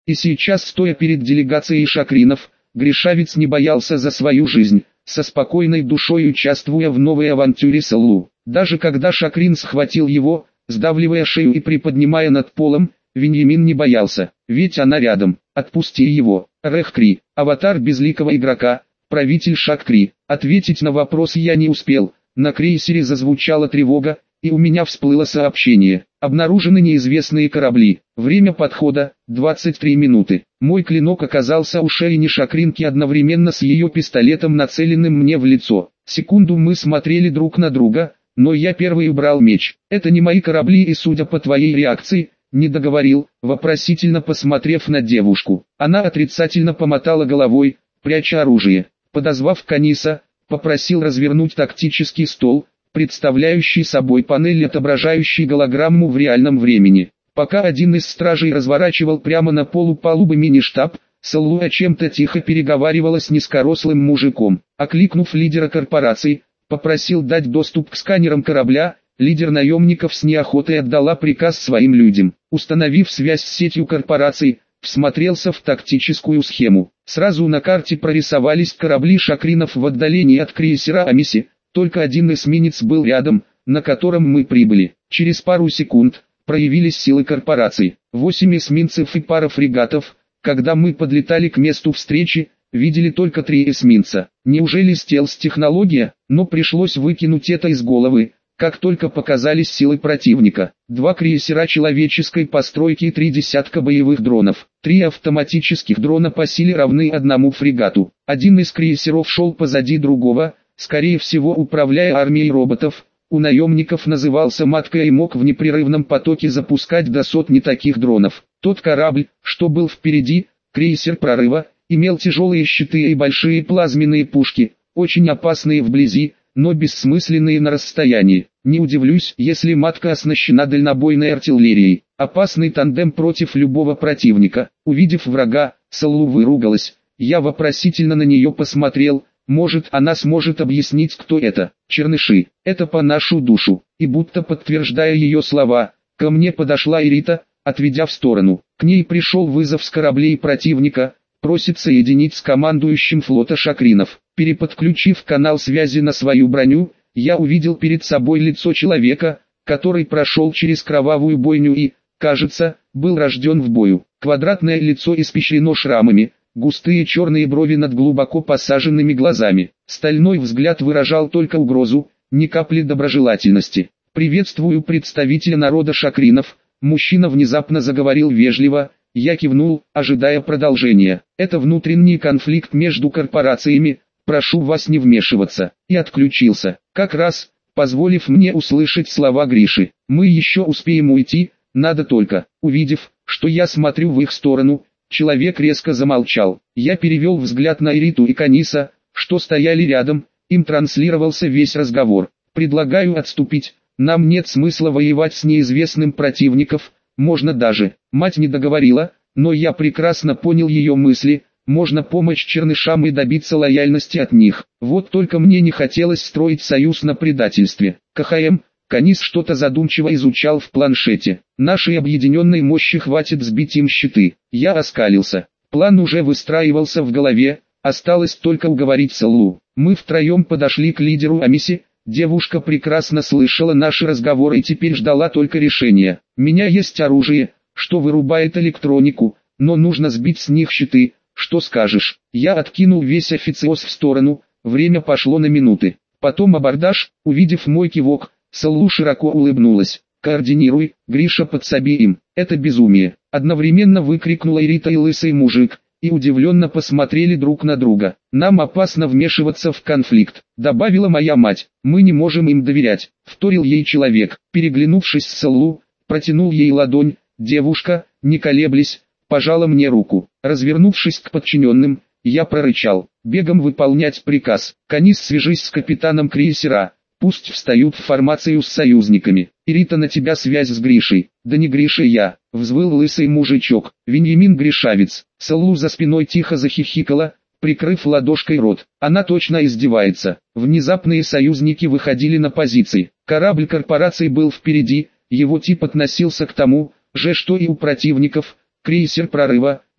И сейчас, стоя перед делегацией шакринов, Гришавец не боялся за свою жизнь, со спокойной душой участвуя в новой авантюре Саллу. Даже когда шакрин схватил его, сдавливая шею и приподнимая над полом, Веньямин не боялся, ведь она рядом. «Отпусти его, Рехкри, аватар безликого игрока, правитель Шаккри». Ответить на вопрос я не успел, на крейсере зазвучала тревога, и у меня всплыло сообщение. Обнаружены неизвестные корабли. Время подхода – 23 минуты. Мой клинок оказался у шеи Шакринки одновременно с ее пистолетом, нацеленным мне в лицо. Секунду мы смотрели друг на друга, но я первый убрал меч. «Это не мои корабли, и судя по твоей реакции», не договорил, вопросительно посмотрев на девушку. Она отрицательно помотала головой, пряча оружие. Подозвав Каниса, попросил развернуть тактический стол, представляющий собой панель, отображающий голограмму в реальном времени. Пока один из стражей разворачивал прямо на полу палубы мини-штаб, Саллу о чем-то тихо переговаривала с низкорослым мужиком. Окликнув лидера корпорации, попросил дать доступ к сканерам корабля. Лидер наемников с неохотой отдала приказ своим людям. Установив связь с сетью корпораций, всмотрелся в тактическую схему. Сразу на карте прорисовались корабли шакринов в отдалении от крейсера Амиси, только один эсминец был рядом, на котором мы прибыли. Через пару секунд проявились силы корпораций. 8 эсминцев и пара фрегатов. Когда мы подлетали к месту встречи, видели только 3 эсминца. Неужели стелс-технология? Но пришлось выкинуть это из головы. Как только показались силы противника, 2 крейсера человеческой постройки и 3 десятка боевых дронов. 3 автоматических дрона по силе равны 1 фрегату. Один из крейсеров шел позади другого, скорее всего управляя армией роботов. У наемников назывался «Матка» и мог в непрерывном потоке запускать до сотни таких дронов. Тот корабль, что был впереди, крейсер прорыва, имел тяжелые щиты и большие плазменные пушки, очень опасные вблизи, но бессмысленные на расстоянии. Не удивлюсь, если «Матка» оснащена дальнобойной артиллерией. Опасный тандем против любого противника. Увидев врага, Саллу выругалась. Я вопросительно на нее посмотрел. Может, она сможет объяснить, кто это. Черныши. Это по нашу душу. И будто подтверждая ее слова, ко мне подошла Ирита, отведя в сторону. К ней пришел вызов с кораблей противника. Просит соединить с командующим флота шакринов. Переподключив канал связи на свою броню, я увидел перед собой лицо человека, который прошел через кровавую бойню и, кажется, был рожден в бою. Квадратное лицо испещрено шрамами, густые черные брови над глубоко посаженными глазами. Стальной взгляд выражал только угрозу, ни капли доброжелательности. «Приветствую представителя народа шакринов», мужчина внезапно заговорил вежливо. Я кивнул, ожидая продолжения. «Это внутренний конфликт между корпорациями, прошу вас не вмешиваться», и отключился, как раз, позволив мне услышать слова Гриши. «Мы еще успеем уйти, надо только». Увидев, что я смотрю в их сторону, человек резко замолчал. Я перевел взгляд на Ириту и Каниса, что стояли рядом, им транслировался весь разговор. «Предлагаю отступить, нам нет смысла воевать с неизвестным противником. Можно даже». Мать не договорила, но я прекрасно понял ее мысли. Можно помочь чернышам и добиться лояльности от них. Вот только мне не хотелось строить союз на предательстве. КХМ, Канис что-то задумчиво изучал в планшете. Нашей объединенной мощи хватит сбить им щиты. Я оскалился. План уже выстраивался в голове, осталось только уговорить Саллу. Мы втроем подошли к лидеру Амиси. Девушка прекрасно слышала наши разговоры и теперь ждала только решения. «У меня есть оружие, что вырубает электронику, но нужно сбить с них щиты. Что скажешь?» Я откинул весь официоз в сторону, время пошло на минуты. Потом абордаж. Увидев мой кивок, Саллу широко улыбнулась. «Координируй, Гриша, подсоби им». «Это безумие!» Одновременно выкрикнула Ирита и лысый мужик, и удивленно посмотрели друг на друга. «Нам опасно вмешиваться в конфликт», добавила моя мать. «Мы не можем им доверять», вторил ей человек. Переглянувшись с Саллу, протянул ей ладонь. Девушка, не колеблясь, пожала мне руку. Развернувшись к подчиненным, я прорычал: «Бегом выполнять приказ. Канис, свяжись с капитаном крейсера, пусть встают в формацию с союзниками. Ирита, на тебя связь с Гришей». «Да не Гриша я», взвыл лысый мужичок. «Веньямин Гришавец». Саллу за спиной тихо захихикала, прикрыв ладошкой рот. Она точно издевается. Внезапные союзники выходили на позиции. Корабль корпорации был впереди, его тип относился к тому же, что и у противников. Крейсер прорыва,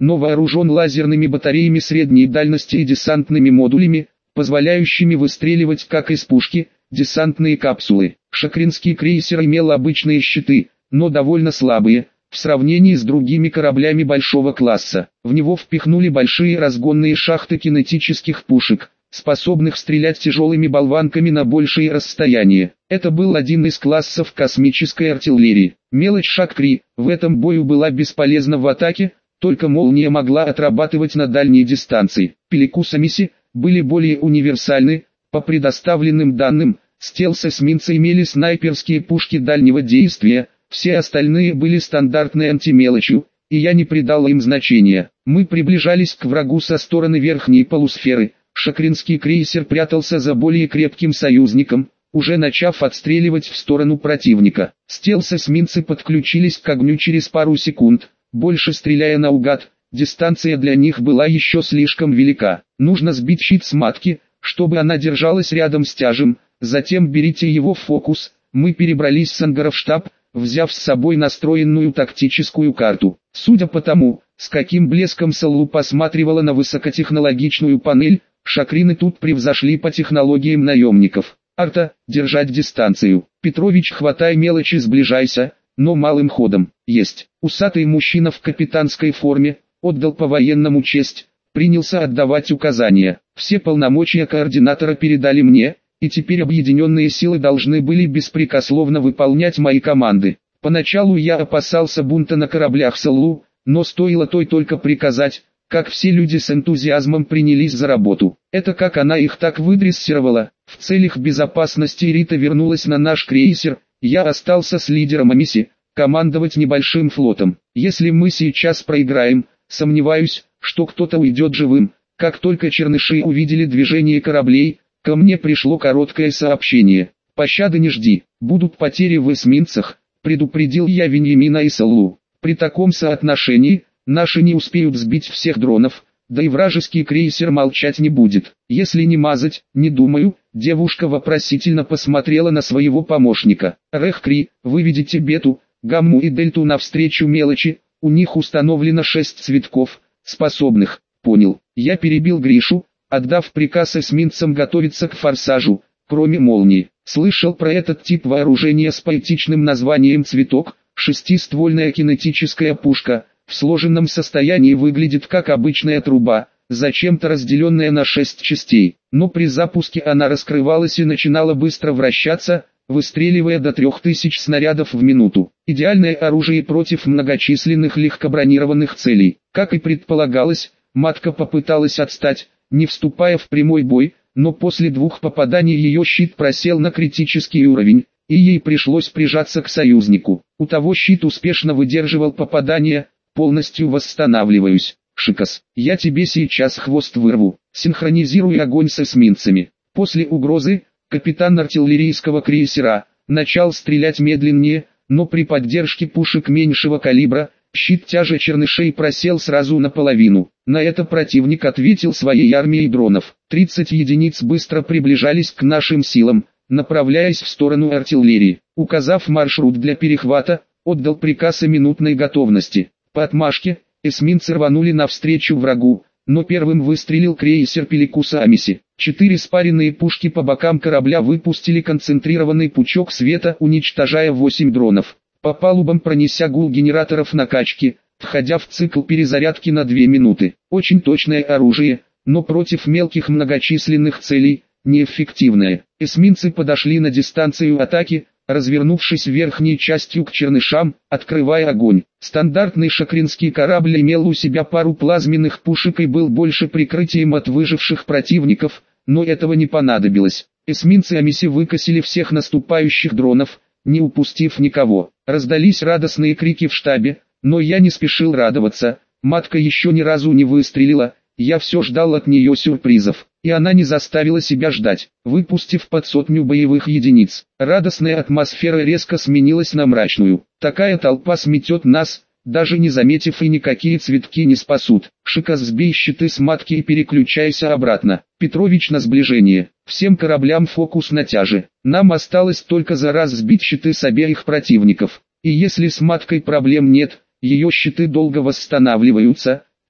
но вооружен лазерными батареями средней дальности и десантными модулями, позволяющими выстреливать как из пушки, десантные капсулы. Шакринский крейсер имел обычные щиты, но довольно слабые, в сравнении с другими кораблями большого класса. В него впихнули большие разгонные шахты кинетических пушек, способных стрелять тяжелыми болванками на большие расстояния. Это был один из классов космической артиллерии. Мелочь Шакри в этом бою была бесполезна в атаке, только молния могла отрабатывать на дальней дистанции. Пеликус-Амиси были более универсальны, по предоставленным данным, стелс-эсминцы имели снайперские пушки дальнего действия, все остальные были стандартной антимелочью, и я не придал им значения. Мы приближались к врагу со стороны верхней полусферы. Шакринский крейсер прятался за более крепким союзником, уже начав отстреливать в сторону противника. Стелс-эсминцы подключились к огню через пару секунд, больше стреляя наугад. Дистанция для них была еще слишком велика. Нужно сбить щит с матки, чтобы она держалась рядом с тяжем, затем берите его в фокус. Мы перебрались с ангара в штаб, взяв с собой настроенную тактическую карту. Судя по тому, с каким блеском Саллу посматривала на высокотехнологичную панель, Шакрины тут превзошли по технологиям наемников. Арта, держать дистанцию. Петрович, хватай мелочи, сближайся, но малым ходом. Есть. Усатый мужчина в капитанской форме, отдал по-военному честь, принялся отдавать указания. Все полномочия координатора передали мне, и теперь объединенные силы должны были беспрекословно выполнять мои команды. Поначалу я опасался бунта на кораблях Саллу, но стоило той только приказать, как все люди с энтузиазмом принялись за работу. Это как она их так выдрессировала. В целях безопасности Рита вернулась на наш крейсер, я остался с лидером Амиси, командовать небольшим флотом. Если мы сейчас проиграем, сомневаюсь, что кто-то уйдет живым. Как только черныши увидели движение кораблей, ко мне пришло короткое сообщение. «Пощады не жди, будут потери в эсминцах», предупредил я Веньямина и Саллу. При таком соотношении, наши не успеют сбить всех дронов, да и вражеский крейсер молчать не будет. Если не мазать, не думаю. Девушка вопросительно посмотрела на своего помощника. Рехкри, выведите бету, гамму и дельту навстречу мелочи, у них установлено 6 цветков, способных. Понял. Я перебил Гришу, отдав приказ эсминцам готовиться к форсажу, кроме молнии. Слышал про этот тип вооружения с поэтичным названием «Цветок», шестиствольная кинетическая пушка, в сложенном состоянии выглядит как обычная труба, зачем-то разделенная на 6 частей, но при запуске она раскрывалась и начинала быстро вращаться, выстреливая до 3000 снарядов в минуту. Идеальное оружие против многочисленных легкобронированных целей. Как и предполагалось, матка попыталась отстать, не вступая в прямой бой, но после 2 попаданий ее щит просел на критический уровень, и ей пришлось прижаться к союзнику. У того щит успешно выдерживал попадания. Полностью восстанавливаюсь. Шикас, я тебе сейчас хвост вырву. Синхронизируй огонь с эсминцами. После угрозы, капитан артиллерийского крейсера начал стрелять медленнее, но при поддержке пушек меньшего калибра, щит тяжа чернышей просел сразу наполовину. На это противник ответил своей армией дронов. 30 единиц быстро приближались к нашим силам, направляясь в сторону артиллерии. Указав маршрут для перехвата, отдал приказ о минутной готовности. По отмашке, эсминцы рванули навстречу врагу, но первым выстрелил крейсер Пеликус-Амиси. 4 спаренные пушки по бокам корабля выпустили концентрированный пучок света, уничтожая 8 дронов. По палубам пронеся гул генераторов накачки, входя в цикл перезарядки на 2 минуты. Очень точное оружие, но против мелких многочисленных целей, неэффективное. Эсминцы подошли на дистанцию атаки, развернувшись верхней частью к чернышам, открывая огонь. Стандартный шакринский корабль имел у себя пару плазменных пушек и был больше прикрытием от выживших противников, но этого не понадобилось. Эсминцы Амиси выкосили всех наступающих дронов, не упустив никого. Раздались радостные крики в штабе, но я не спешил радоваться. Матка еще ни разу не выстрелила, я все ждал от нее сюрпризов. И она не заставила себя ждать, выпустив под 100 боевых единиц. Радостная атмосфера резко сменилась на мрачную. Такая толпа сметет нас, даже не заметив, и никакие цветки не спасут. Шикас, сбей щиты с матки и переключайся обратно. Петрович, на сближение. Всем кораблям фокус на тяже. Нам осталось только за раз сбить щиты с обеих противников. И если с маткой проблем нет, ее щиты долго восстанавливаются,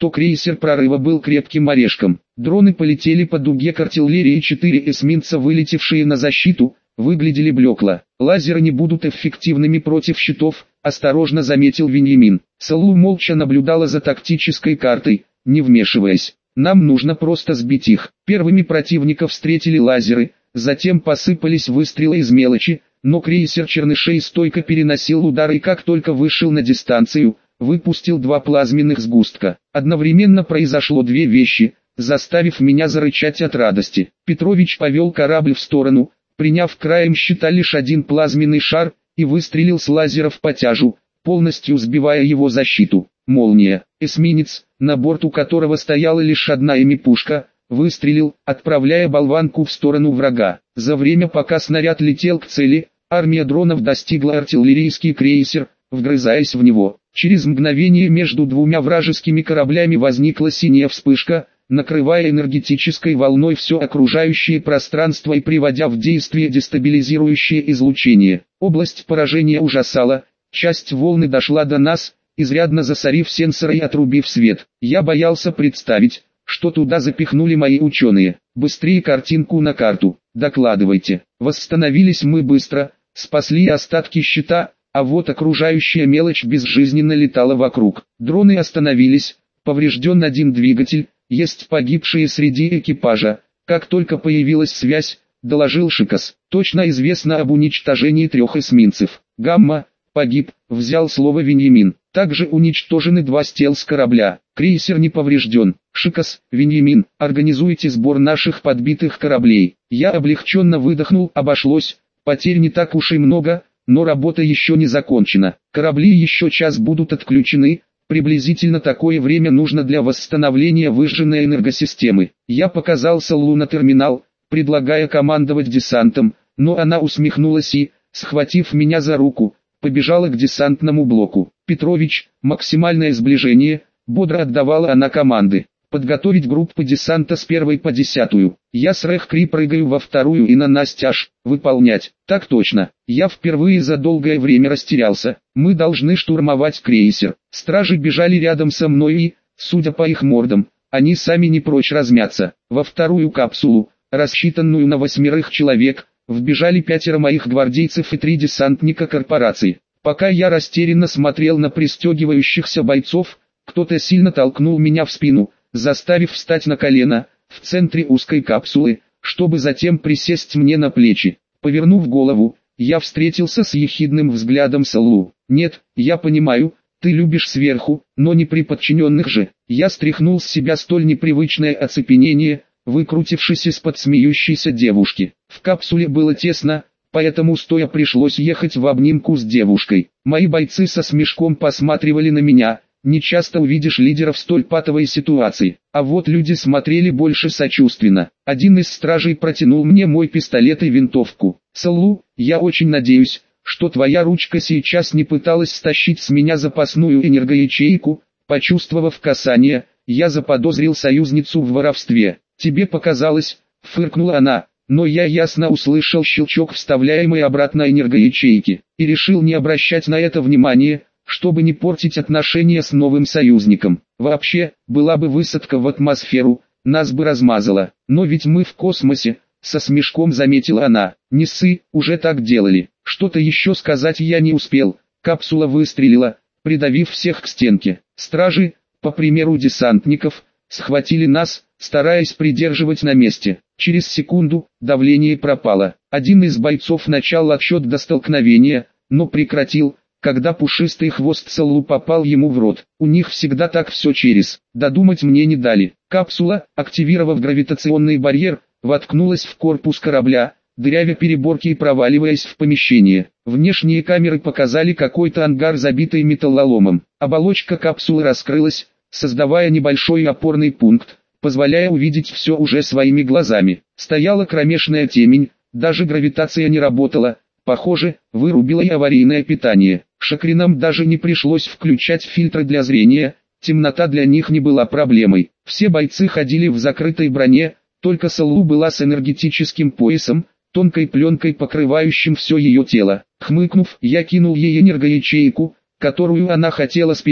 то крейсер прорыва был крепким орешком. Дроны полетели по дуге к артиллерии, 4 эсминца, вылетевшие на защиту, выглядели блекло. Лазеры не будут эффективными против щитов, осторожно заметил Веньямин. Саллу молча наблюдала за тактической картой, не вмешиваясь. Нам нужно просто сбить их. Первыми противников встретили лазеры, затем посыпались выстрелы из мелочи, но крейсер Чернышей стойко переносил удары и как только вышел на дистанцию, выпустил 2 плазменных сгустка. Одновременно произошло 2 вещи, заставив меня зарычать от радости. Петрович повел корабль в сторону, приняв краем щита лишь 1 плазменный шар, и выстрелил с лазеров по тяжу, полностью сбивая его защиту. Молния, эсминец, на борту которого стояла лишь одна ими-пушка, выстрелил, отправляя болванку в сторону врага. За время, пока снаряд летел к цели, армия дронов достигла артиллерийский крейсер, вгрызаясь в него. Через мгновение между 2 вражескими кораблями возникла синяя вспышка, накрывая энергетической волной все окружающее пространство и приводя в действие дестабилизирующее излучение. Область поражения ужасала, часть волны дошла до нас, изрядно засорив сенсоры и отрубив свет. Я боялся представить, что туда запихнули мои ученые. Быстрее картинку на карту, докладывайте. Восстановились мы быстро, спасли остатки щита, а вот окружающая мелочь безжизненно летала вокруг. Дроны остановились, поврежден 1 двигатель, есть погибшие среди экипажа. Как только появилась связь, доложил Шикас. Точно известно об уничтожении 3 эсминцев. Гамма погиб, взял слово Веньямин. Также уничтожены 2 стелс корабля. Крейсер не поврежден. Шикас, Веньямин, организуйте сбор наших подбитых кораблей. Я облегченно выдохнул, обошлось, потерь не так уж и много, но работа еще не закончена. Корабли еще час будут отключены, приблизительно такое время нужно для восстановления выжженной энергосистемы. Я показал Саллу на терминал, предлагая командовать десантом, но она усмехнулась и, схватив меня за руку, побежала к десантному блоку. Петрович, максимальное сближение, бодро отдавала она команды. Подготовить группы десанта с 1 по 10. Я с Рэхкри прыгаю во 2 и на Настяж. Выполнять. Так точно. Я впервые за долгое время растерялся. Мы должны штурмовать крейсер. Стражи бежали рядом со мной и, судя по их мордам, они сами не прочь размяться. Во 2 капсулу, рассчитанную на 8 человек, вбежали 5 моих гвардейцев и 3 десантника корпорации. Пока я растерянно смотрел на пристегивающихся бойцов, кто-то сильно толкнул меня в спину, заставив встать на колено, в центре узкой капсулы, чтобы затем присесть мне на плечи. Повернув голову, я встретился с ехидным взглядом Саллу. «Нет, я понимаю, ты любишь сверху, но не при подчиненных же». Я стряхнул с себя столь непривычное оцепенение, выкрутившись из-под смеющейся девушки. В капсуле было тесно, поэтому стоя пришлось ехать в обнимку с девушкой. Мои бойцы со смешком посматривали на меня. Не часто увидишь лидеров в столь патовой ситуации, а вот люди смотрели больше сочувственно. Один из стражей протянул мне мой пистолет и винтовку. «Саллу, я очень надеюсь, что твоя ручка сейчас не пыталась стащить с меня запасную энергоячейку». Почувствовав касание, я заподозрил союзницу в воровстве. «Тебе показалось», — фыркнула она, но я ясно услышал щелчок вставляемой обратно энергоячейки, и решил не обращать на это внимания, чтобы не портить отношения с новым союзником. Вообще, была бы высадка в атмосферу, нас бы размазало. Но ведь мы в космосе, со смешком заметила она. Не ссы, уже так делали. Что-то еще сказать я не успел. Капсула выстрелила, придавив всех к стенке. Стражи, по примеру десантников, схватили нас, стараясь придерживать на месте. Через секунду давление пропало. Один из бойцов начал отсчет до столкновения, но прекратил, когда пушистый хвост Саллу попал ему в рот. У них всегда так все через. Додумать мне не дали. Капсула, активировав гравитационный барьер, воткнулась в корпус корабля, дырявя переборки и проваливаясь в помещение. Внешние камеры показали какой-то ангар, забитый металлоломом. Оболочка капсулы раскрылась, создавая небольшой опорный пункт, позволяя увидеть все уже своими глазами. Стояла кромешная темень, даже гравитация не работала. Похоже, вырубило и аварийное питание. Шакринам даже не пришлось включать фильтры для зрения, темнота для них не была проблемой. Все бойцы ходили в закрытой броне, только Саллу была с энергетическим поясом, тонкой пленкой покрывающим все ее тело. Хмыкнув, я кинул ей энергоячейку, которую она хотела спереть,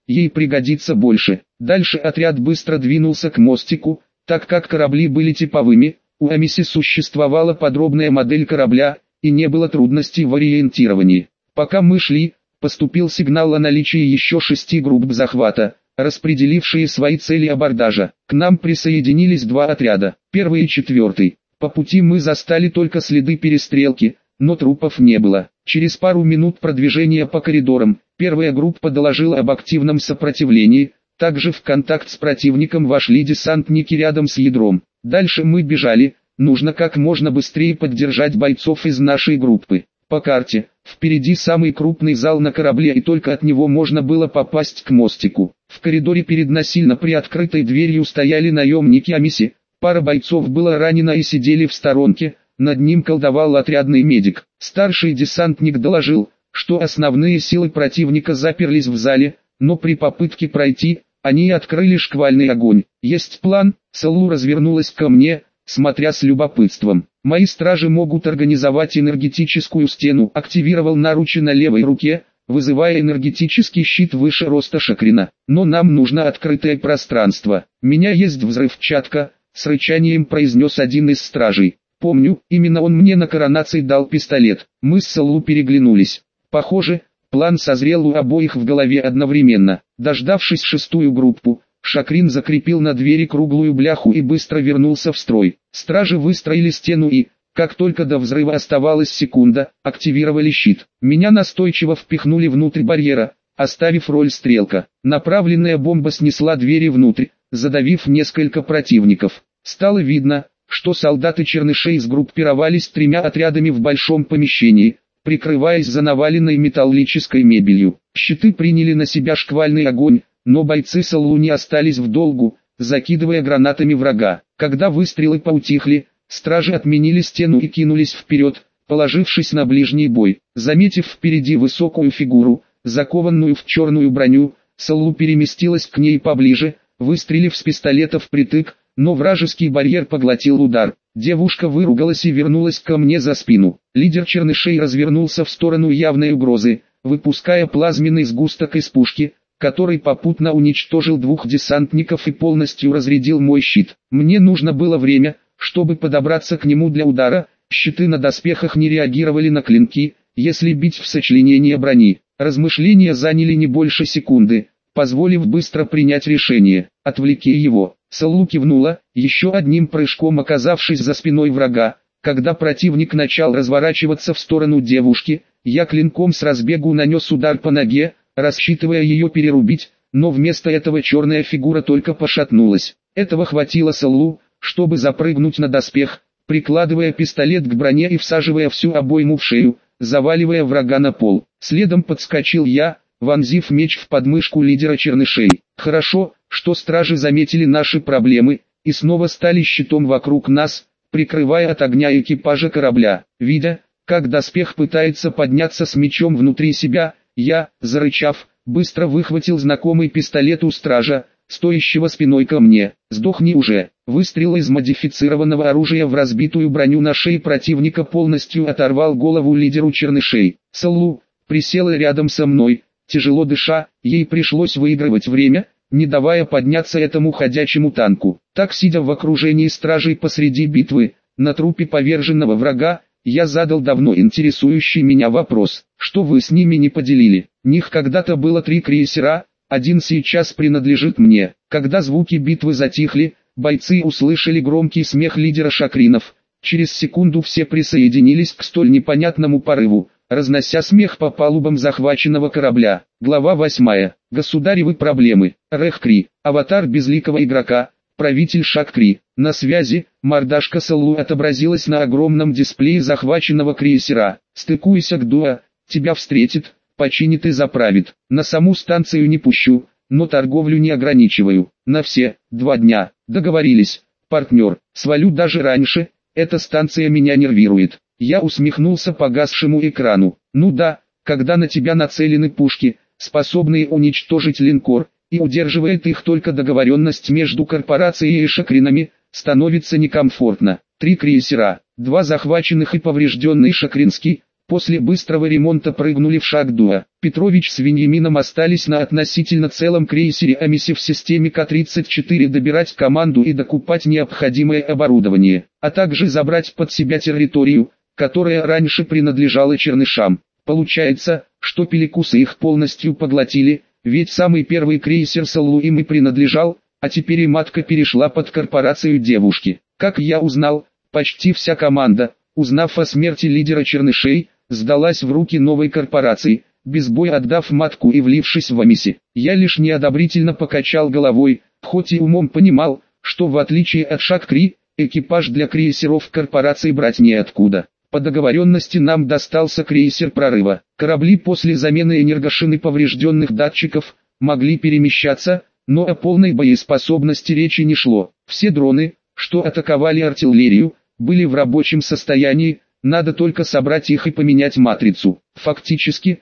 ей пригодится больше. Дальше отряд быстро двинулся к мостику, так как корабли были типовыми, у Амиси существовала подробная модель корабля, и не было трудностей в ориентировании. Пока мы шли, поступил сигнал о наличии еще 6 групп захвата, распределившие свои цели абордажа. К нам присоединились 2 отряда, 1 и 4. По пути мы застали только следы перестрелки, но трупов не было. Через пару минут продвижения по коридорам, первая группа доложила об активном сопротивлении, также в контакт с противником вошли десантники рядом с ядром. Дальше мы бежали, нужно как можно быстрее поддержать бойцов из нашей группы. По карте, впереди самый крупный зал на корабле, и только от него можно было попасть к мостику. В коридоре перед насильно приоткрытой дверью стояли наемники Амиси, пара бойцов была ранена и сидели в сторонке, над ним колдовал отрядный медик. Старший десантник доложил, что основные силы противника заперлись в зале, но при попытке пройти, они открыли шквальный огонь. «Есть план?» Салу развернулась ко мне, смотря с любопытством. «Мои стражи могут организовать энергетическую стену», активировал наручи на левой руке, вызывая энергетический щит выше роста Шакрина. «Но нам нужно открытое пространство. Меня есть взрывчатка», с рычанием произнес один из стражей. Помню, именно он мне на коронации дал пистолет. Мы с Салу переглянулись. Похоже, план созрел у обоих в голове одновременно. Дождавшись 6-ю группу, Шакрин закрепил на двери круглую бляху и быстро вернулся в строй. Стражи выстроили стену и, как только до взрыва оставалась секунда, активировали щит. Меня настойчиво впихнули внутрь барьера, оставив роль стрелка. Направленная бомба снесла двери внутрь, задавив несколько противников. Стало видно, что солдаты чернышей сгруппировались 3 отрядами в большом помещении, прикрываясь за наваленной металлической мебелью. Щиты приняли на себя шквальный огонь, но бойцы Салу не остались в долгу, закидывая гранатами врага. Когда выстрелы поутихли, стражи отменили стену и кинулись вперед, положившись на ближний бой. Заметив впереди высокую фигуру, закованную в черную броню, Салу переместилась к ней поближе, выстрелив с пистолета впритык, но вражеский барьер поглотил удар. Девушка выругалась и вернулась ко мне за спину. Лидер чернышей развернулся в сторону явной угрозы, выпуская плазменный сгусток из пушки, который попутно уничтожил 2 десантников и полностью разрядил мой щит. Мне нужно было время, чтобы подобраться к нему для удара. Щиты на доспехах не реагировали на клинки, если бить в сочленение брони. Размышления заняли не больше секунды, позволив быстро принять решение. «Отвлеки его». Салу кивнула, еще одним прыжком оказавшись за спиной врага. Когда противник начал разворачиваться в сторону девушки, я клинком с разбегу нанес удар по ноге, рассчитывая ее перерубить, но вместо этого черная фигура только пошатнулась. Этого хватило Салу, чтобы запрыгнуть на доспех, прикладывая пистолет к броне и всаживая всю обойму в шею, заваливая врага на пол. Следом подскочил я, вонзив меч в подмышку лидера чернышей. Хорошо, что стражи заметили наши проблемы, и снова стали щитом вокруг нас, прикрывая от огня экипажа корабля. Видя, как доспех пытается подняться с мечом внутри себя, я, зарычав, быстро выхватил знакомый пистолет у стража, стоящего спиной ко мне. «Сдохни уже!» Выстрел из модифицированного оружия в разбитую броню на шее противника полностью оторвал голову лидеру чернышей. Салу присела рядом со мной, тяжело дыша, ей пришлось выигрывать время, не давая подняться этому ходячему танку. Так, сидя в окружении стражей посреди битвы, на трупе поверженного врага, я задал давно интересующий меня вопрос: что вы с ними не поделили? Них когда-то было 3 крейсера, один сейчас принадлежит мне. Когда звуки битвы затихли, бойцы услышали громкий смех лидера Шакринов. Через секунду все присоединились к столь непонятному порыву, разнося смех по палубам захваченного корабля. Глава 8. Государевы проблемы. Рэх-Кри. Аватар безликого игрока. Правитель Шак-Кри. На связи. Мордашка Салу отобразилась на огромном дисплее захваченного крейсера. «Стыкуйся к Дуа, тебя встретит, починит и заправит. На саму станцию не пущу, но торговлю не ограничиваю. На все 2 дня. Договорились, партнер. Свалю даже раньше, эта станция меня нервирует». Я усмехнулся погасшему экрану. «Ну да, когда на тебя нацелены пушки, способные уничтожить линкор, и удерживает их только договоренность между корпорацией и Шакринами, становится некомфортно. 3 крейсера, 2 захваченных и поврежденный Шакринский, После быстрого ремонта прыгнули в шаг 2. Петрович с Вениамином остались на относительно целом крейсере Амиси в системе К-34 добирать команду и докупать необходимое оборудование, а также забрать под себя территорию, которая раньше принадлежала Чернышам. Получается, что пеликусы их полностью поглотили, ведь самый первый крейсер Саллу им и принадлежал, а теперь и матка перешла под корпорацию девушки. Как я узнал, почти вся команда, узнав о смерти лидера Чернышей, сдалась в руки новой корпорации, без боя отдав матку и влившись в Амиси. Я лишь неодобрительно покачал головой, хоть и умом понимал, что в отличие от Шакри, экипаж для крейсеров корпорации брать неоткуда. По договоренности нам достался крейсер прорыва. Корабли после замены энергошины поврежденных датчиков могли перемещаться, но о полной боеспособности речи не шло. Все дроны, что атаковали артиллерию, были в рабочем состоянии, надо только собрать их и поменять матрицу. Фактически,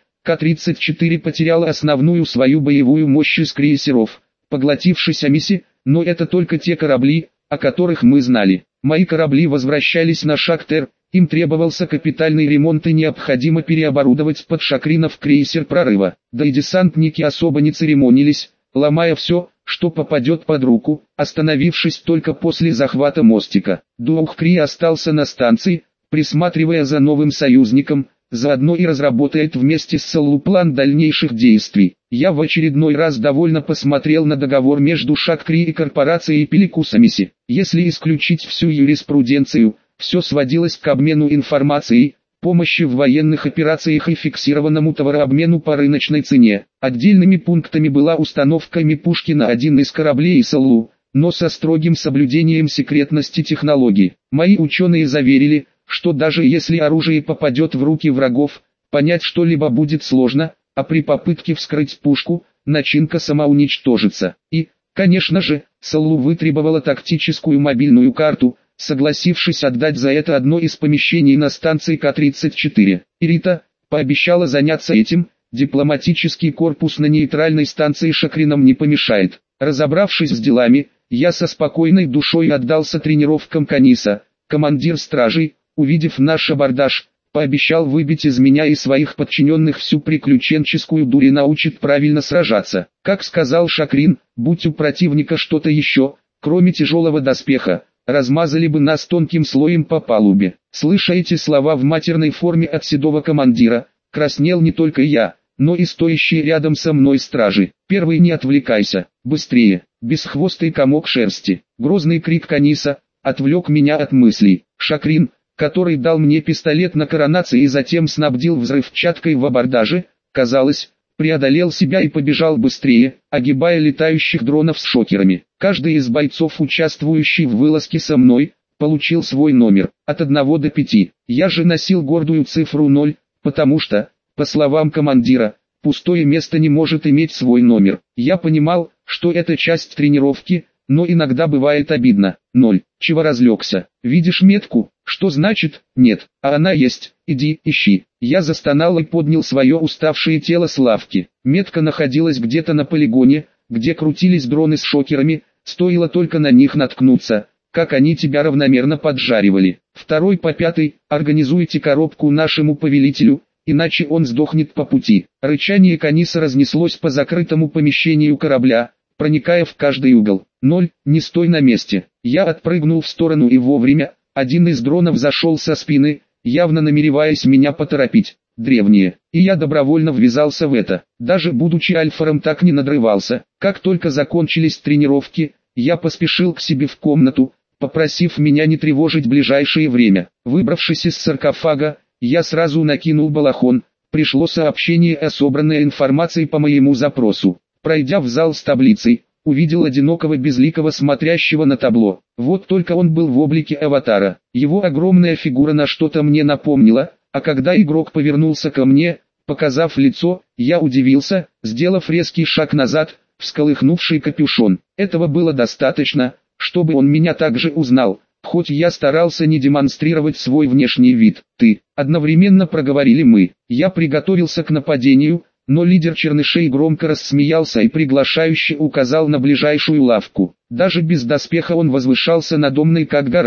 К-34 потеряла основную свою боевую мощь из крейсеров, поглотившись Амиси, но это только те корабли, о которых мы знали. Мои корабли возвращались на Шактер, им требовался капитальный ремонт и необходимо переоборудовать под Шакринов крейсер прорыва. Да и десантники особо не церемонились, ломая все, что попадет под руку, остановившись только после захвата мостика. Дух-Кри остался на станции, присматривая за новым союзником, заодно и разработает вместе с Саллу план дальнейших действий. Я в очередной раз довольно посмотрел на договор между Шакри и корпорацией Пеликус Амиси. Если исключить всю юриспруденцию, все сводилось к обмену информацией, помощи в военных операциях и фиксированному товарообмену по рыночной цене. Отдельными пунктами была установка МИ-пушки на один из кораблей Саллу, но со строгим соблюдением секретности технологий. Мои ученые заверили, что даже если оружие попадет в руки врагов, понять что-либо будет сложно, а при попытке вскрыть пушку, начинка самоуничтожится. И, конечно же, Саллу вытребовала тактическую мобильную карту, согласившись отдать за это одно из помещений на станции К-34. Ирита пообещала заняться этим, дипломатический корпус на нейтральной станции Шакрином не помешает. Разобравшись с делами, я со спокойной душой отдался тренировкам Каниса. Командир стражей, увидев наш абордаж, пообещал выбить из меня и своих подчиненных всю приключенческую дурь и научит правильно сражаться. Как сказал Шакрин, будь у противника что-то еще, кроме тяжелого доспеха, размазали бы нас тонким слоем по палубе. Слыша эти слова в матерной форме от седого командира, краснел не только я, но и стоящие рядом со мной стражи. Первый: не отвлекайся, быстрее. Бесхвостый комок шерсти. Грозный крик Каниса отвлек меня от мыслей. Шакрин, который дал мне пистолет на коронации и затем снабдил взрывчаткой в абордаже, казалось, преодолел себя и побежал быстрее, огибая летающих дронов с шокерами. Каждый из бойцов, участвующий в вылазке со мной, получил свой номер, от 1 до 5. Я же носил гордую цифру 0, потому что, по словам командира, пустое место не может иметь свой номер. Я понимал, что это часть тренировки, но иногда бывает обидно. 0. Чего разлегся? Видишь метку? Что значит «нет», а она есть, иди, ищи. Я застонал и поднял свое уставшее тело с лавки. Метка находилась где-то на полигоне, где крутились дроны с шокерами, стоило только на них наткнуться, как они тебя равномерно поджаривали. 2 по 5, организуйте коробку нашему повелителю, иначе он сдохнет по пути. Рычание Каниса разнеслось по закрытому помещению корабля, проникая в каждый угол. 0. Не стой на месте. Я отпрыгнул в сторону и вовремя. Один из дронов зашел со спины, явно намереваясь меня поторопить. Древние. И я добровольно ввязался в это. Даже будучи альфаром так не надрывался. Как только закончились тренировки, я поспешил к себе в комнату, попросив меня не тревожить ближайшее время. Выбравшись из саркофага, я сразу накинул балахон. Пришло сообщение о собранной информации по моему запросу. Пройдя в зал с таблицей, увидел одинокого безликого смотрящего на табло. Вот только он был в облике аватара. Его огромная фигура на что-то мне напомнила, а когда игрок повернулся ко мне, показав лицо, я удивился, сделав резкий шаг назад, всколыхнувший капюшон. Этого было достаточно, чтобы он меня также узнал, хоть я старался не демонстрировать свой внешний вид. «Ты», одновременно проговорили мы. Я приготовился к нападению, но лидер Чернышей громко рассмеялся и приглашающе указал на ближайшую лавку. Даже без доспеха он возвышался надо мной как гора.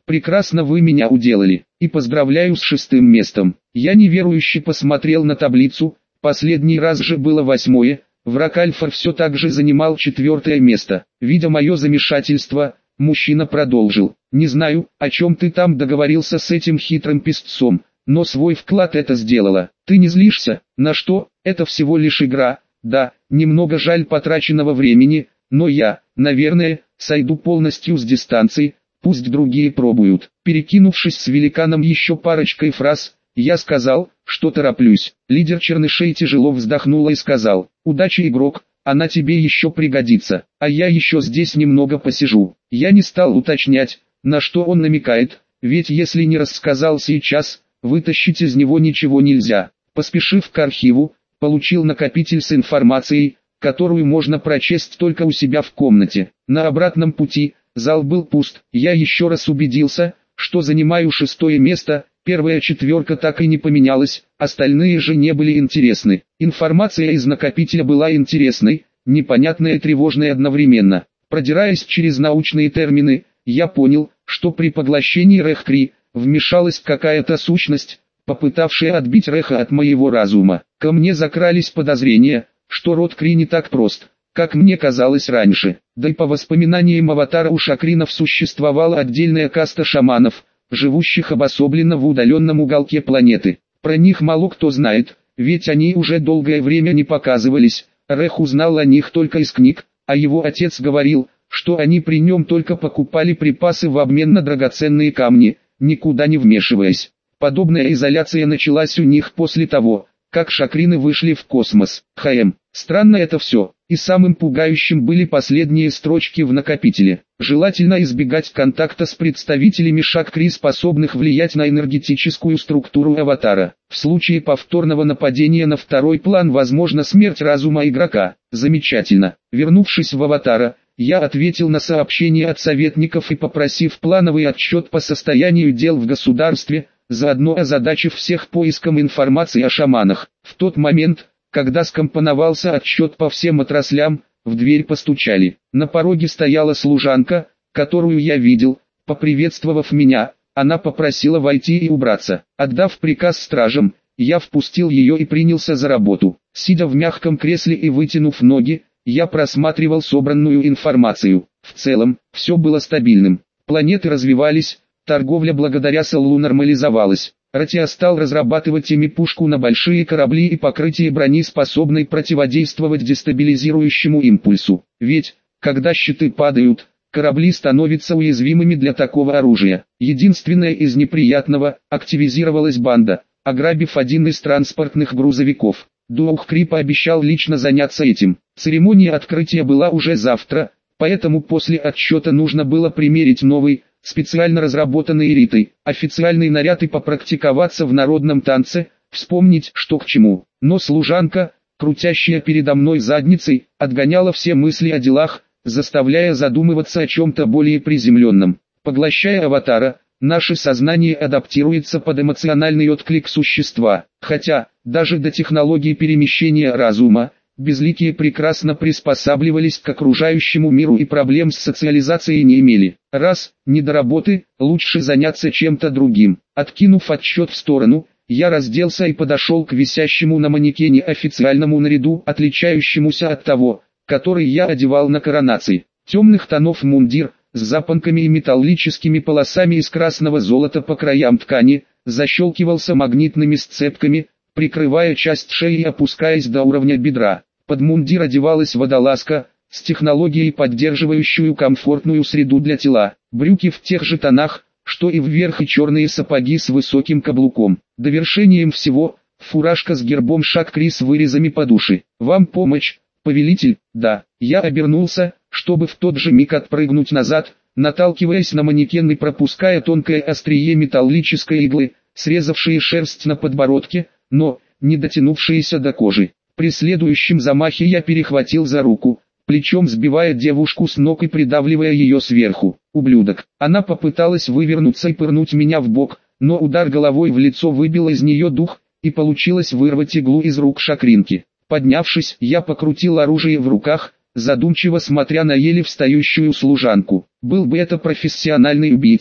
Прекрасно вы меня уделали, и поздравляю с 6-м местом. Я неверующе посмотрел на таблицу, последний раз же было 8-е, враг Альфа все так же занимал 4-е место. Видя мое замешательство, мужчина продолжил. Не знаю, о чем ты там договорился с этим хитрым песцом, но свой вклад это сделала. Ты не злишься? На что? Это всего лишь игра. Да, немного жаль потраченного времени, но я, наверное, сойду полностью с дистанции, пусть другие пробуют. Перекинувшись с великаном еще парочкой фраз, я сказал, что тороплюсь. Лидер чернышей тяжело вздохнула и сказал: удачи, игрок, она тебе еще пригодится, а я еще здесь немного посижу. Я не стал уточнять, на что он намекает, ведь если не рассказал сейчас, вытащить из него ничего нельзя. Поспешив к архиву, получил накопитель с информацией, которую можно прочесть только у себя в комнате. На обратном пути, зал был пуст. Я еще раз убедился, что занимаю 6-е место, первая четверка так и не поменялась, остальные же не были интересны. Информация из накопителя была интересной, непонятной и тревожной одновременно. Продираясь через научные термины, я понял, что при поглощении Рэх-Кри вмешалась какая-то сущность, попытавшая отбить Реха от моего разума. Ко мне закрались подозрения, что род Кри не так прост, как мне казалось раньше. Да и по воспоминаниям аватара у шакринов существовала отдельная каста шаманов, живущих обособленно в удаленном уголке планеты. Про них мало кто знает, ведь они уже долгое время не показывались. Рех узнал о них только из книг, а его отец говорил, что они при нем только покупали припасы в обмен на драгоценные камни, никуда не вмешиваясь. Подобная изоляция началась у них после того, как шакрины вышли в космос. Странно это все, и самым пугающим были последние строчки в накопителе. Желательно избегать контакта с представителями шакри, способных влиять на энергетическую структуру аватара. В случае повторного нападения на второй план возможна смерть разума игрока. Замечательно. Вернувшись в аватара, я ответил на сообщение от советников и, попросив плановый отчет по состоянию дел в государстве, заодно озадачив всех поиском информации о шаманах. В тот момент, когда скомпоновался отчет по всем отраслям, в дверь постучали. На пороге стояла служанка, которую я видел. Поприветствовав меня, она попросила войти и убраться. Отдав приказ стражам, я впустил ее и принялся за работу. Сидя в мягком кресле и вытянув ноги, я просматривал собранную информацию. В целом, все было стабильным. Планеты развивались, торговля благодаря Селлу нормализовалась. Ратиа стал разрабатывать ими пушку на большие корабли и покрытие брони, способной противодействовать дестабилизирующему импульсу. Ведь, когда щиты падают, корабли становятся уязвимыми для такого оружия. Единственное из неприятного, активизировалась банда, ограбив один из транспортных грузовиков. Дух Кри пообещал лично заняться этим. Церемония открытия была уже завтра, поэтому после отсчета нужно было примерить новый, специально разработанный Ритой, официальный наряд и попрактиковаться в народном танце, вспомнить, что к чему. Но служанка, крутящая передо мной задницей, отгоняла все мысли о делах, заставляя задумываться о чем-то более приземленном. Поглощая аватара, наше сознание адаптируется под эмоциональный отклик существа. Хотя, даже до технологии перемещения разума, безликие прекрасно приспосабливались к окружающему миру и проблем с социализацией не имели. Раз, не до работы, лучше заняться чем-то другим. Откинув отсчет в сторону, я разделся и подошел к висящему на манекене официальному наряду, отличающемуся от того, который я одевал на коронации. Темных тонов мундир, с запонками и металлическими полосами из красного золота по краям ткани, защелкивался магнитными сцепками, прикрывая часть шеи и опускаясь до уровня бедра. Под мундир одевалась водолазка, с технологией, поддерживающую комфортную среду для тела. Брюки в тех же тонах, что и вверх, и черные сапоги с высоким каблуком. Довершением всего, фуражка с гербом шакри с вырезами под уши. «Вам помощь, повелитель?» «Да». Я обернулся, чтобы в тот же миг отпрыгнуть назад, наталкиваясь на манекен и пропуская тонкое острие металлической иглы, срезавшие шерсть на подбородке, но не дотянувшиеся до кожи. При следующем замахе я перехватил за руку, плечом сбивая девушку с ног и придавливая ее сверху. Ублюдок. Она попыталась вывернуться и пырнуть меня в бок, но удар головой в лицо выбил из нее дух, и получилось вырвать иглу из рук шакринки. Поднявшись, я покрутил оружие в руках, задумчиво смотря на еле встающую служанку. Был бы это профессиональный убийца,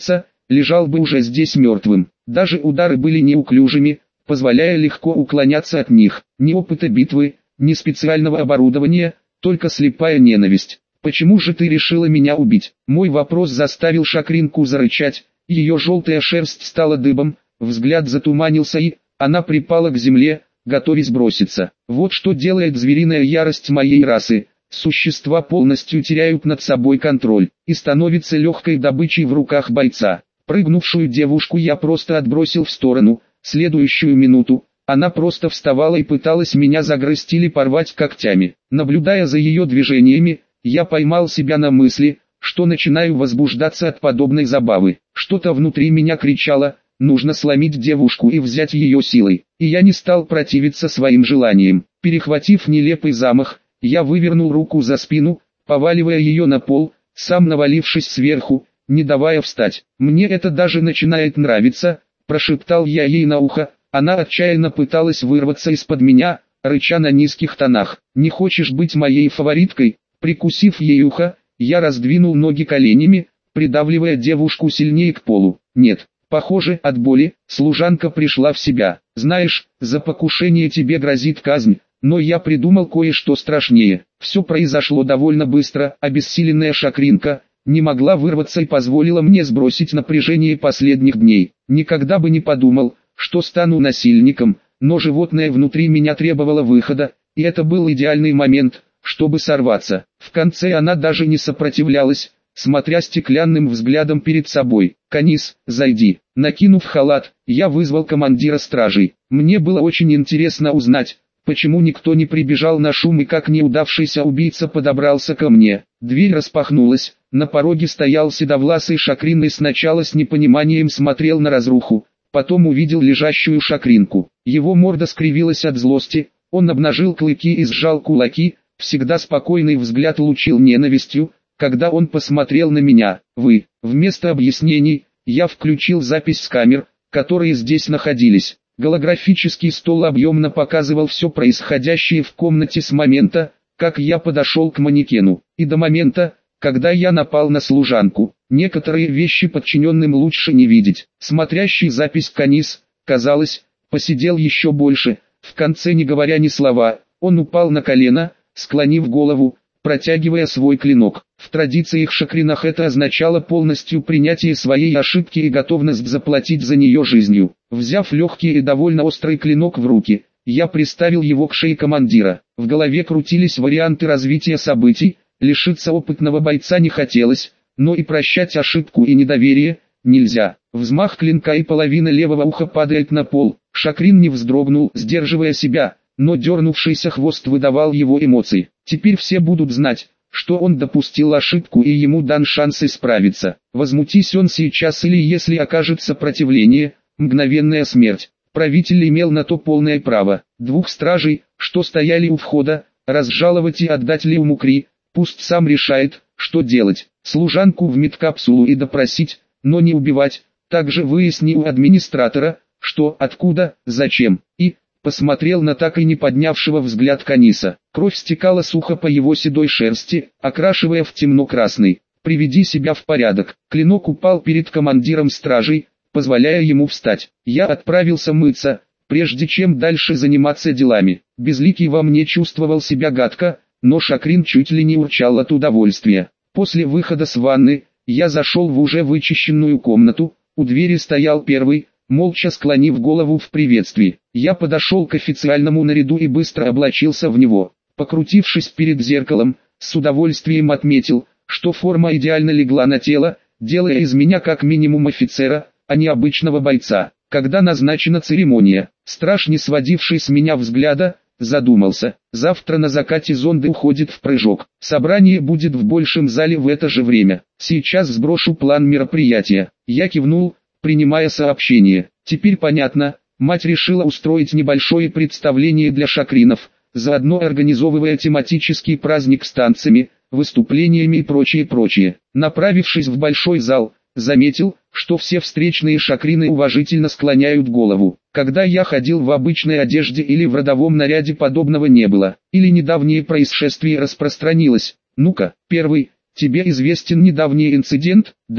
лежал бы уже здесь мертвым. Даже удары были неуклюжими, позволяя легко уклоняться от них. Ни опыта битвы, ни специального оборудования, только слепая ненависть. «Почему же ты решила меня убить?» Мой вопрос заставил Шакринку зарычать, ее желтая шерсть стала дыбом, взгляд затуманился и она припала к земле, готовясь броситься. Вот что делает звериная ярость моей расы. Существа полностью теряют над собой контроль и становятся легкой добычей в руках бойца. Прыгнувшую девушку я просто отбросил в сторону. Следующую минуту она просто вставала и пыталась меня загрызть или порвать когтями. Наблюдая за ее движениями, я поймал себя на мысли, что начинаю возбуждаться от подобной забавы. Что-то внутри меня кричало: нужно сломить девушку и взять ее силой. И я не стал противиться своим желаниям. Перехватив нелепый замах, я вывернул руку за спину, поваливая ее на пол, сам навалившись сверху, не давая встать. «Мне это даже начинает нравиться», – прошептал я ей на ухо. Она отчаянно пыталась вырваться из-под меня, рыча на низких тонах. «Не хочешь быть моей фавориткой?» Прикусив ей ухо, я раздвинул ноги коленями, придавливая девушку сильнее к полу. «Нет». Похоже, от боли, служанка пришла в себя. «Знаешь, за покушение тебе грозит казнь, но я придумал кое-что страшнее». Все произошло довольно быстро, обессиленная Шакринка не могла вырваться и позволила мне сбросить напряжение последних дней. Никогда бы не подумал, что стану насильником, но животное внутри меня требовало выхода, и это был идеальный момент, чтобы сорваться. В конце она даже не сопротивлялась, смотря стеклянным взглядом перед собой. «Канис, зайди». Накинув халат, я вызвал командира стражей. Мне было очень интересно узнать, почему никто не прибежал на шум и как неудавшийся убийца подобрался ко мне. Дверь распахнулась, на пороге стоял седовласый Шакрин и сначала с непониманием смотрел на разруху, потом увидел лежащую Шакринку. Его морда скривилась от злости, он обнажил клыки и сжал кулаки, всегда спокойный взгляд лучил ненавистью. Когда он посмотрел на меня, вместо объяснений, я включил запись с камер, которые здесь находились. Голографический стол объемно показывал все происходящее в комнате с момента, как я подошел к манекену, и до момента, когда я напал на служанку. Некоторые вещи подчиненным лучше не видеть. Смотрящий запись Канис, казалось, посидел еще больше. В конце, не говоря ни слова, он упал на колено, склонив голову, протягивая свой клинок. В традициях Шакринах это означало полностью принятие своей ошибки и готовность заплатить за нее жизнью. Взяв легкий и довольно острый клинок в руки, я приставил его к шее командира. В голове крутились варианты развития событий, лишиться опытного бойца не хотелось, но и прощать ошибку и недоверие нельзя. Взмах клинка и половина левого уха падает на пол. Шакрин не вздрогнул, сдерживая себя, но дернувшийся хвост выдавал его эмоции. Теперь все будут знать, что он допустил ошибку и ему дан шанс исправиться. Возмутись он сейчас или если окажет сопротивление, мгновенная смерть. Правитель имел на то полное право. Двух стражей, что стояли у входа, разжаловать и отдать Леумукри, пусть сам решает, что делать. Служанку в медкапсулу и допросить, но не убивать. Также выясни у администратора, что, откуда, зачем, и посмотрел на так и не поднявшего взгляд Каниса. Кровь стекала сухо по его седой шерсти, окрашивая в темно-красный. «Приведи себя в порядок». Клинок упал перед командиром стражей, позволяя ему встать. Я отправился мыться, прежде чем дальше заниматься делами. Безликий во мне чувствовал себя гадко, но Шакрин чуть ли не урчал от удовольствия. После выхода с ванны, я зашел в уже вычищенную комнату, у двери стоял первый, молча склонив голову в приветствии. Я подошел к официальному наряду и быстро облачился в него. Покрутившись перед зеркалом, с удовольствием отметил, что форма идеально легла на тело, делая из меня как минимум офицера, а не обычного бойца. Когда назначена церемония, страж, не сводивший с меня взгляда, задумался. Завтра на закате зонды уходит в прыжок. Собрание будет в большем зале в это же время. Сейчас сброшу план мероприятия. Я кивнул, принимая сообщение. Теперь понятно, мать решила устроить небольшое представление для шакринов, заодно организовывая тематический праздник с танцами, выступлениями и прочее. Направившись в большой зал, заметил, что все встречные шакрины уважительно склоняют голову. Когда я ходил в обычной одежде или в родовом наряде, подобного не было. Или недавнее происшествие распространилось. Ну-ка, первый, тебе известен недавний инцидент? Да,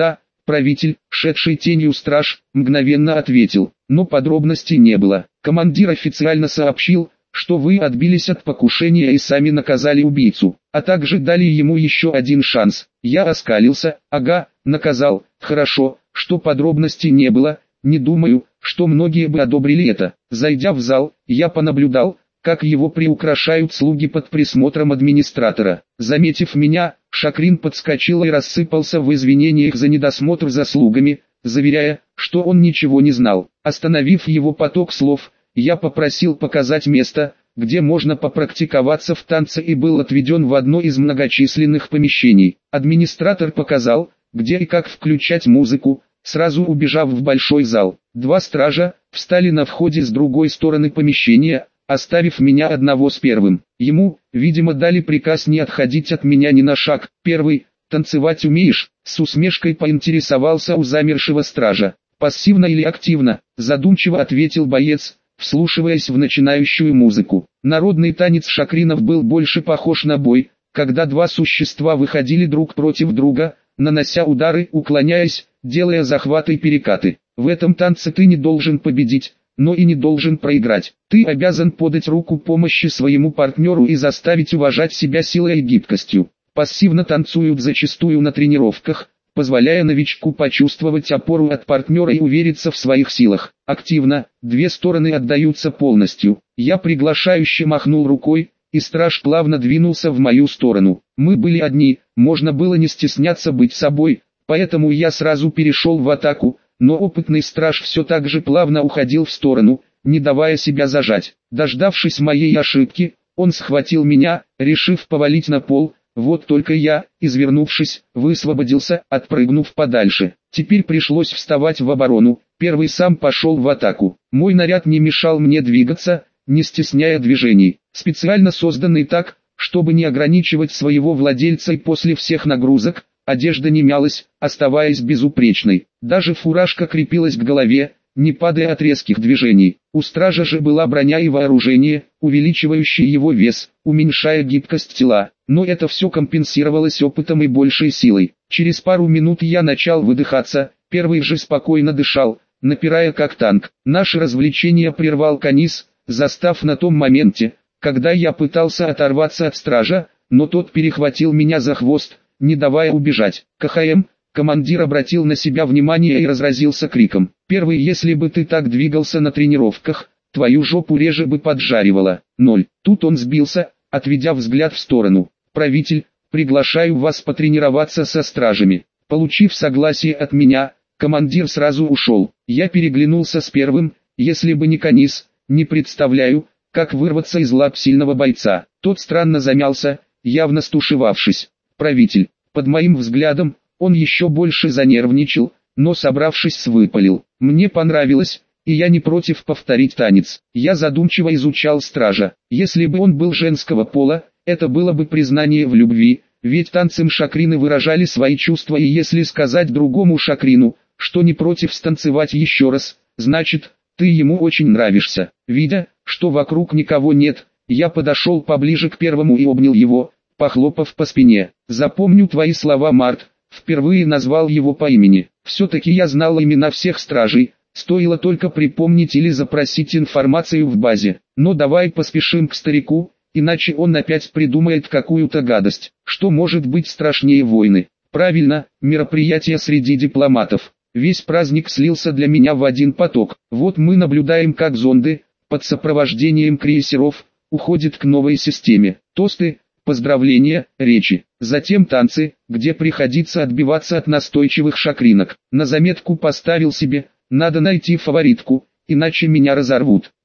Правитель, шедший тенью страж, мгновенно ответил, но подробностей не было. Командир официально сообщил, что вы отбились от покушения и сами наказали убийцу, а также дали ему еще один шанс. Я оскалился, ага, наказал, хорошо, что подробностей не было, не думаю, что многие бы одобрили это. Зайдя в зал, я понаблюдал, как его приукрашают слуги под присмотром администратора. Заметив меня, Шакрин подскочил и рассыпался в извинениях за недосмотр за слугами, заверяя, что он ничего не знал. Остановив его поток слов, я попросил показать место, где можно попрактиковаться в танце, и был отведен в одно из многочисленных помещений. Администратор показал, где и как включать музыку, сразу убежав в большой зал. Два стража встали на входе с другой стороны помещения, оставив меня одного с первым. Ему, видимо, дали приказ не отходить от меня ни на шаг. Первый: «Танцевать умеешь?» — с усмешкой поинтересовался у замершего стража. «Пассивно или активно?» — задумчиво ответил боец, вслушиваясь в начинающую музыку. Народный танец шакринов был больше похож на бой, когда два существа выходили друг против друга, нанося удары, уклоняясь, делая захваты и перекаты. В этом танце ты не должен победить, но и не должен проиграть. Ты обязан подать руку помощи своему партнеру и заставить уважать себя силой и гибкостью. Пассивно танцуют зачастую на тренировках, позволяя новичку почувствовать опору от партнера и увериться в своих силах. Активно, две стороны отдаются полностью. Я приглашающе махнул рукой, и страж плавно двинулся в мою сторону. Мы были одни, можно было не стесняться быть собой, поэтому я сразу перешел в атаку, но опытный страж все так же плавно уходил в сторону, не давая себя зажать. Дождавшись моей ошибки, он схватил меня, решив повалить на пол. Вот только я, извернувшись, высвободился, отпрыгнув подальше. Теперь пришлось вставать в оборону. Первый сам пошел в атаку. Мой наряд не мешал мне двигаться, не стесняя движений, специально созданный так, чтобы не ограничивать своего владельца, и после всех нагрузок одежда не мялась, оставаясь безупречной. Даже фуражка крепилась к голове, не падая от резких движений. У стража же была броня и вооружение, увеличивающие его вес, уменьшая гибкость тела. Но это все компенсировалось опытом и большей силой. Через пару минут я начал выдыхаться, первый же спокойно дышал, напирая как танк. Наше развлечение прервал Канис, застав на том моменте, когда я пытался оторваться от стража, но тот перехватил меня за хвост, не давая убежать. КХМ, командир обратил на себя внимание и разразился криком. Первый: если бы ты так двигался на тренировках, твою жопу реже бы поджаривало. 0. Тут он сбился, отведя взгляд в сторону. Правитель, приглашаю вас потренироваться со стражами. Получив согласие от меня, командир сразу ушел. Я переглянулся с первым: если бы не Канис, не представляю, как вырваться из лап сильного бойца. Тот странно замялся, явно стушевавшись. Правитель, под моим взглядом, он еще больше занервничал, но собравшись выпалил. Мне понравилось, и я не против повторить танец. Я задумчиво изучал стража. Если бы он был женского пола, это было бы признание в любви, ведь танцем шакрины выражали свои чувства, и если сказать другому шакрину, что не против станцевать еще раз, значит, ты ему очень нравишься. Видя, что вокруг никого нет, я подошел поближе к первому и обнял его, похлопав по спине. Запомню твои слова, Март. Впервые назвал его по имени. Все-таки я знал имена всех стражей, стоило только припомнить или запросить информацию в базе. Но давай поспешим к старику, иначе он опять придумает какую-то гадость. Что может быть страшнее войны? Правильно, мероприятие среди дипломатов. Весь праздник слился для меня в один поток. Вот мы наблюдаем, как зонды, под сопровождением крейсеров, уходят к новой системе. Тосты, поздравления, речи. Затем танцы, где приходится отбиваться от настойчивых шакринок. На заметку поставил себе: надо найти фаворитку, иначе меня разорвут.